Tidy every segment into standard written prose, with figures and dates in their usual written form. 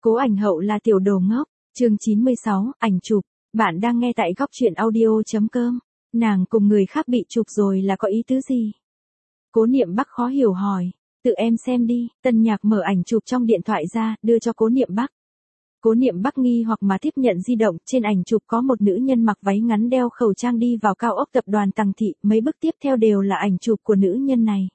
Cố Ảnh Hậu là tiểu đồ ngốc, chương 96, ảnh chụp. Bạn đang nghe tại góc truyện audio.com. Nàng cùng người khác bị chụp rồi là có ý tứ gì? Cố Niệm Bắc khó hiểu hỏi. Tự em xem đi. Tân Nhạc mở ảnh chụp trong điện thoại ra, đưa cho Cố Niệm Bắc. Cố Niệm Bắc nghi hoặc mà tiếp nhận di động, trên ảnh chụp có một nữ nhân mặc váy ngắn đeo khẩu trang đi vào cao ốc tập đoàn Tằng Thị, mấy bức tiếp theo đều là ảnh chụp của nữ nhân này.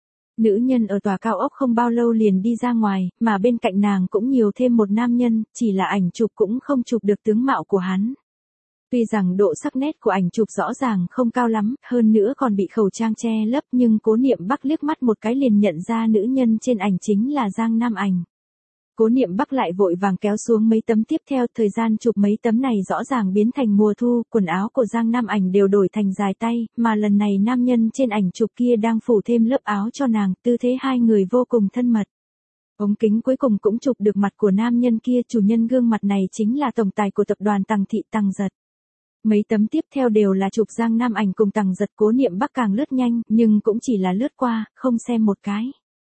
Nữ nhân ở tòa cao ốc không bao lâu liền đi ra ngoài, mà bên cạnh nàng cũng nhiều thêm một nam nhân, chỉ là ảnh chụp cũng không chụp được tướng mạo của hắn. Tuy rằng độ sắc nét của ảnh chụp rõ ràng không cao lắm, hơn nữa còn bị khẩu trang che lấp, nhưng Cố Niệm Bắc liếc mắt một cái liền nhận ra nữ nhân trên ảnh chính là Giang Nam Ảnh. Cố Niệm Bắc lại vội vàng kéo xuống mấy tấm tiếp theo, thời gian chụp mấy tấm này rõ ràng biến thành mùa thu, quần áo của Giang Nam Ảnh đều đổi thành dài tay, mà lần này nam nhân trên ảnh chụp kia đang phủ thêm lớp áo cho nàng, tư thế hai người vô cùng thân mật. Ống kính cuối cùng cũng chụp được mặt của nam nhân kia, chủ nhân gương mặt này chính là tổng tài của tập đoàn Tằng Thị Tằng Giật. Mấy tấm tiếp theo đều là chụp Giang Nam Ảnh cùng Tằng Giật, Cố Niệm Bắc càng lướt nhanh, nhưng cũng chỉ là lướt qua, không xem một cái.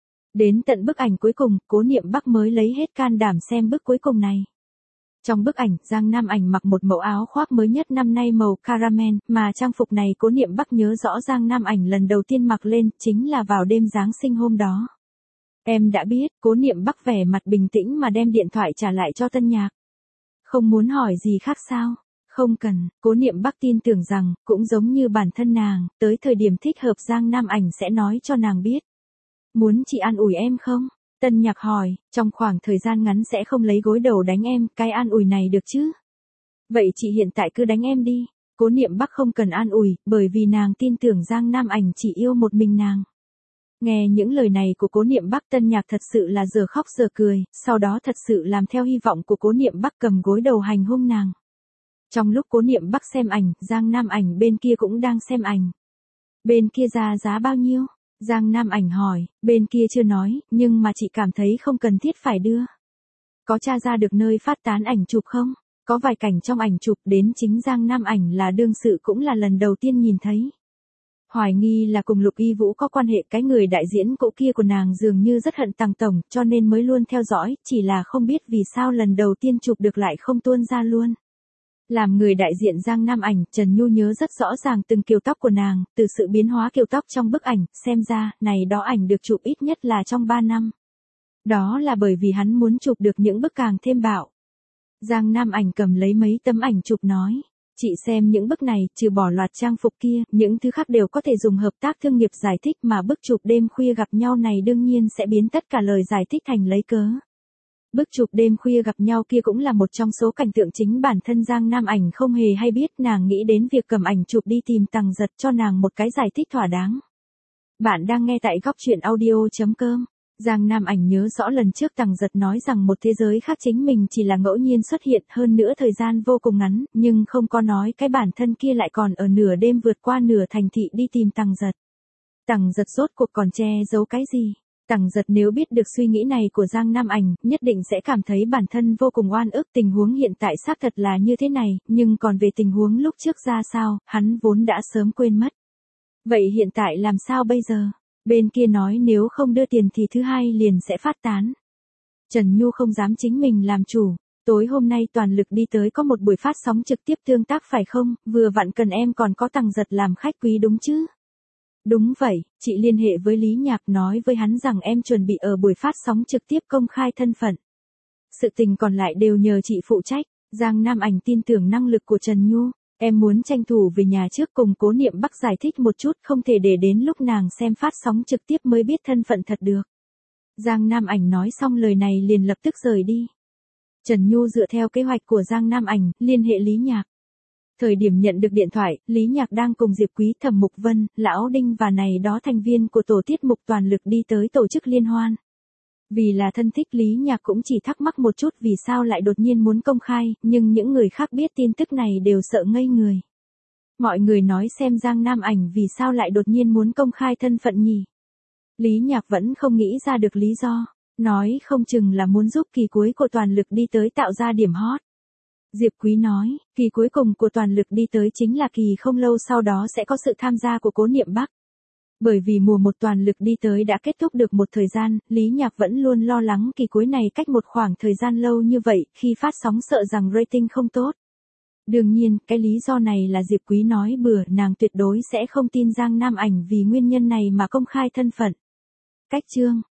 Đến tận bức ảnh cuối cùng, Cố Niệm Bắc mới lấy hết can đảm xem bức cuối cùng này. Trong bức ảnh, Giang Nam Ảnh mặc một mẫu áo khoác mới nhất năm nay màu caramel, mà trang phục này Cố Niệm Bắc nhớ rõ Giang Nam Ảnh lần đầu tiên mặc lên, chính là vào đêm Giáng sinh hôm đó. Em đã biết, Cố Niệm Bắc vẻ mặt bình tĩnh mà đem điện thoại trả lại cho Tân Nhạc. Không muốn hỏi gì khác sao? Không cần, Cố Niệm Bắc tin tưởng rằng, cũng giống như bản thân nàng, tới thời điểm thích hợp Giang Nam Ảnh sẽ nói cho nàng biết. Muốn chị an ủi em không? Tân Nhạc hỏi, trong khoảng thời gian ngắn sẽ không lấy gối đầu đánh em, cái an ủi này được chứ? Vậy chị hiện tại cứ đánh em đi. Cố Niệm Bắc không cần an ủi, bởi vì nàng tin tưởng Giang Nam Ảnh chỉ yêu một mình nàng. Nghe những lời này của Cố Niệm Bắc, Tân Nhạc thật sự là giờ khóc giờ cười, sau đó thật sự làm theo hy vọng của Cố Niệm Bắc, cầm gối đầu hành hung nàng. Trong lúc Cố Niệm Bắc xem ảnh, Giang Nam Ảnh bên kia cũng đang xem ảnh. Bên kia ra giá bao nhiêu? Giang Nam Ảnh hỏi, bên kia chưa nói, nhưng mà chị cảm thấy không cần thiết phải đưa. Có tra ra được nơi phát tán ảnh chụp không? Có vài cảnh trong ảnh chụp đến chính Giang Nam Ảnh là đương sự cũng là lần đầu tiên nhìn thấy. Hoài nghi là cùng Lục Y Vũ có quan hệ, cái người đại diễn cũ kia của nàng dường như rất hận Tằng tổng, cho nên mới luôn theo dõi, chỉ là không biết vì sao lần đầu tiên chụp được lại không tuôn ra luôn. Làm người đại diện Giang Nam Ảnh, Trần Nhu nhớ rất rõ ràng từng kiểu tóc của nàng, từ sự biến hóa kiểu tóc trong bức ảnh, xem ra, này đó ảnh được chụp ít nhất là trong 3 năm. Đó là bởi vì hắn muốn chụp được những bức càng thêm bạo. Giang Nam Ảnh cầm lấy mấy tấm ảnh chụp nói, chị xem những bức này, trừ bỏ loạt trang phục kia, những thứ khác đều có thể dùng hợp tác thương nghiệp giải thích, mà bức chụp đêm khuya gặp nhau này đương nhiên sẽ biến tất cả lời giải thích thành lấy cớ. Bức chụp đêm khuya gặp nhau kia cũng là một trong số cảnh tượng chính bản thân Giang Nam Ảnh không hề hay biết, nàng nghĩ đến việc cầm ảnh chụp đi tìm Tằng Giật cho nàng một cái giải thích thỏa đáng. Bạn đang nghe tại góc truyện audio.com. Giang Nam Ảnh nhớ rõ lần trước Tằng Giật nói rằng một thế giới khác chính mình chỉ là ngẫu nhiên xuất hiện, hơn nữa thời gian vô cùng ngắn, nhưng không có nói cái bản thân kia lại còn ở nửa đêm vượt qua nửa thành thị đi tìm Tằng Giật. Tằng Giật rốt cuộc còn che giấu cái gì? Tằng Giật nếu biết được suy nghĩ này của Giang Nam Ảnh, nhất định sẽ cảm thấy bản thân vô cùng oan ức. Tình huống hiện tại xác thật là như thế này, nhưng còn về tình huống lúc trước ra sao, hắn vốn đã sớm quên mất. Vậy hiện tại làm sao bây giờ? Bên kia nói nếu không đưa tiền thì thứ hai liền sẽ phát tán. Trần Nhu không dám chính mình làm chủ. Tối hôm nay toàn lực đi tới có một buổi phát sóng trực tiếp tương tác phải không? Vừa vặn cần em còn có Tằng Giật làm khách quý đúng chứ? Đúng vậy, chị liên hệ với Lý Nhạc nói với hắn rằng em chuẩn bị ở buổi phát sóng trực tiếp công khai thân phận. Sự tình còn lại đều nhờ chị phụ trách. Giang Nam Ảnh tin tưởng năng lực của Trần Nhu. Em muốn tranh thủ về nhà trước cùng Cố Niệm Bắc giải thích một chút, không thể để đến lúc nàng xem phát sóng trực tiếp mới biết thân phận thật được. Giang Nam Ảnh nói xong lời này liền lập tức rời đi. Trần Nhu dựa theo kế hoạch của Giang Nam Ảnh, liên hệ Lý Nhạc. Thời điểm nhận được điện thoại, Lý Nhạc đang cùng Diệp Quý, Thẩm Mục Vân, Lão Đinh và này đó thành viên của tổ tiết mục toàn lực đi tới tổ chức liên hoan. Vì là thân thích, Lý Nhạc cũng chỉ thắc mắc một chút vì sao lại đột nhiên muốn công khai, nhưng những người khác biết tin tức này đều sợ ngây người. Mọi người nói xem Giang Nam Ảnh vì sao lại đột nhiên muốn công khai thân phận nhỉ? Lý Nhạc vẫn không nghĩ ra được lý do, nói không chừng là muốn giúp kỳ cuối của toàn lực đi tới tạo ra điểm hot. Diệp Quý nói, kỳ cuối cùng của toàn lực đi tới chính là kỳ không lâu sau đó sẽ có sự tham gia của Cố Niệm Bắc. Bởi vì mùa một toàn lực đi tới đã kết thúc được một thời gian, Lý Nhạc vẫn luôn lo lắng kỳ cuối này cách một khoảng thời gian lâu như vậy, khi phát sóng sợ rằng rating không tốt. Đương nhiên, cái lý do này là Diệp Quý nói bừa, nàng tuyệt đối sẽ không tin Giang Nam Ảnh vì nguyên nhân này mà công khai thân phận. Cách chương